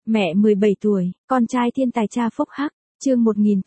Mẹ 17 tuổi, con trai thiên tài cha phúc hắc, chương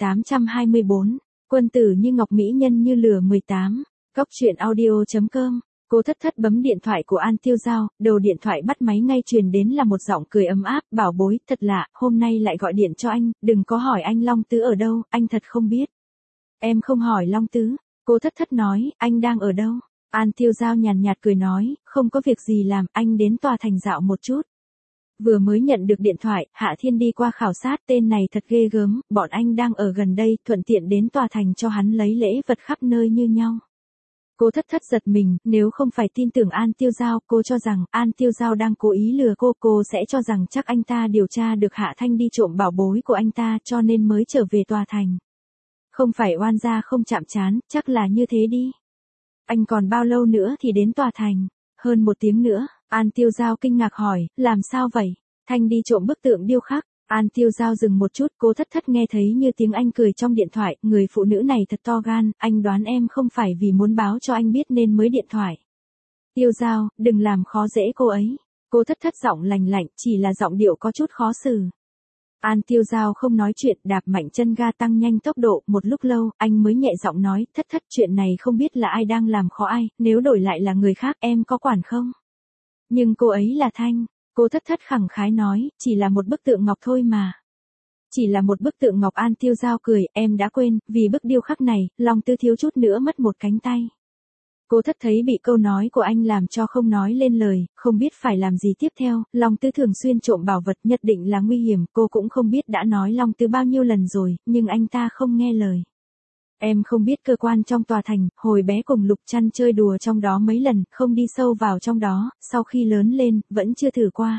1824, quân tử như ngọc mỹ nhân như lửa 18, góc truyện audio.com. Cô thất thất bấm điện thoại của An Tiêu Giao, đầu điện thoại bắt máy ngay truyền đến là một giọng cười ấm áp, bảo bối, thật lạ, hôm nay lại gọi điện cho anh, đừng có hỏi anh Long Tứ ở đâu, anh thật không biết. Em không hỏi Long Tứ, cô thất thất nói, anh đang ở đâu? An Tiêu Giao nhàn nhạt cười nói, không có việc gì làm, anh đến tòa thành dạo một chút. Vừa mới nhận được điện thoại, Hạ Thiên đi qua khảo sát, tên này thật ghê gớm, bọn anh đang ở gần đây, thuận tiện đến tòa thành cho hắn lấy lễ vật khắp nơi như nhau. Cô thất thất giật mình, nếu không phải tin tưởng An Tiêu Giao, cô cho rằng An Tiêu Giao đang cố ý lừa cô sẽ cho rằng chắc anh ta điều tra được Hạ Thanh đi trộm bảo bối của anh ta cho nên mới trở về tòa thành. Không phải oan gia không chạm trán, chắc là như thế đi. Anh còn bao lâu nữa thì đến tòa thành? Hơn 1 tiếng nữa. An Tiêu Giao kinh ngạc hỏi, làm sao vậy? Thanh đi trộm bức tượng điêu khắc. An Tiêu Giao dừng một chút, cô thất thất nghe thấy như tiếng anh cười trong điện thoại, người phụ nữ này thật to gan, anh đoán em không phải vì muốn báo cho anh biết nên mới điện thoại. Tiêu Giao, đừng làm khó dễ cô ấy. Cô thất thất giọng lành lạnh, chỉ là giọng điệu có chút khó xử. An Tiêu Giao không nói chuyện, đạp mạnh chân ga tăng nhanh tốc độ, một lúc lâu, anh mới nhẹ giọng nói, thất thất chuyện này không biết là ai đang làm khó ai, nếu đổi lại là người khác em có quản không? Nhưng cô ấy là Thanh, cô thất thất khẳng khái nói, chỉ là một bức tượng ngọc thôi mà. Chỉ là một bức tượng ngọc. An Tiêu Giao cười, em đã quên, vì bức điêu khắc này, Long Tư thiếu chút nữa mất một cánh tay. Cô thất thấy bị câu nói của anh làm cho không nói lên lời, không biết phải làm gì tiếp theo, Long Tư thường xuyên trộm bảo vật nhất định là nguy hiểm, cô cũng không biết đã nói Long Tư bao nhiêu lần rồi, nhưng anh ta không nghe lời. Em không biết cơ quan trong tòa thành, hồi bé cùng Lục Trăn chơi đùa trong đó mấy lần, không đi sâu vào trong đó, sau khi lớn lên, vẫn chưa thử qua.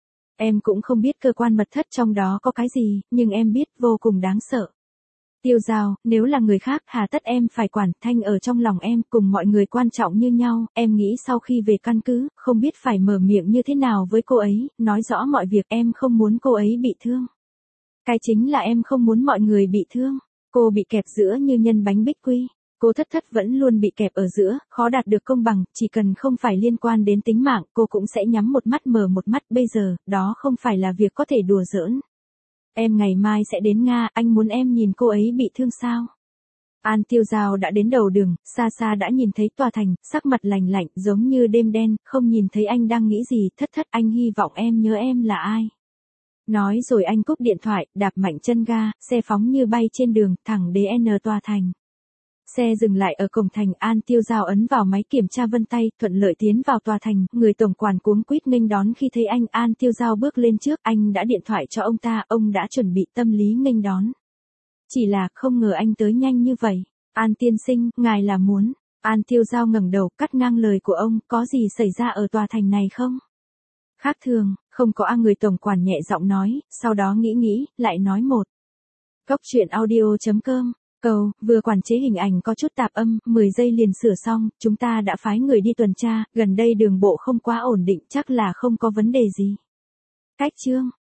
Em cũng không biết cơ quan mật thất trong đó có cái gì, nhưng em biết vô cùng đáng sợ. Tiêu Giao, nếu là người khác, hà tất em phải quản, Thanh ở trong lòng em, cùng mọi người quan trọng như nhau, em nghĩ sau khi về căn cứ, không biết phải mở miệng như thế nào với cô ấy, nói rõ mọi việc, em không muốn cô ấy bị thương. Cái chính là em không muốn mọi người bị thương. Cô bị kẹp giữa như nhân bánh bích quy. Cô thất thất vẫn luôn bị kẹp ở giữa, khó đạt được công bằng, chỉ cần không phải liên quan đến tính mạng, cô cũng sẽ nhắm một mắt mở một mắt, bây giờ, đó không phải là việc có thể đùa giỡn. Em ngày mai sẽ đến Nga, anh muốn em nhìn cô ấy bị thương sao? An Tiêu Giao đã đến đầu đường, xa xa đã nhìn thấy tòa thành, sắc mặt lành lạnh, giống như đêm đen, không nhìn thấy anh đang nghĩ gì, thất thất, anh hy vọng em nhớ em là ai. Nói rồi anh cúp điện thoại, đạp mạnh chân ga, xe phóng như bay trên đường, thẳng đến tòa thành. Xe dừng lại ở cổng thành, An Tiêu Giao ấn vào máy kiểm tra vân tay, thuận lợi tiến vào tòa thành, người tổng quản cuống quýt nghênh đón khi thấy anh. An Tiêu Giao bước lên trước, anh đã điện thoại cho ông ta, ông đã chuẩn bị tâm lý nghênh đón. Chỉ là, không ngờ anh tới nhanh như vậy. An tiên sinh, ngài là muốn. An Tiêu Giao ngẩng đầu, cắt ngang lời của ông, có gì xảy ra ở tòa thành này không? Khác thường, không có. Người tổng quản nhẹ giọng nói, sau đó nghĩ, lại nói một. Góc truyện audio.com. Cầu, vừa quản chế hình ảnh có chút tạp âm, 10 giây liền sửa xong, chúng ta đã phái người đi tuần tra, gần đây đường bộ không quá ổn định, chắc là không có vấn đề gì. Cách chương.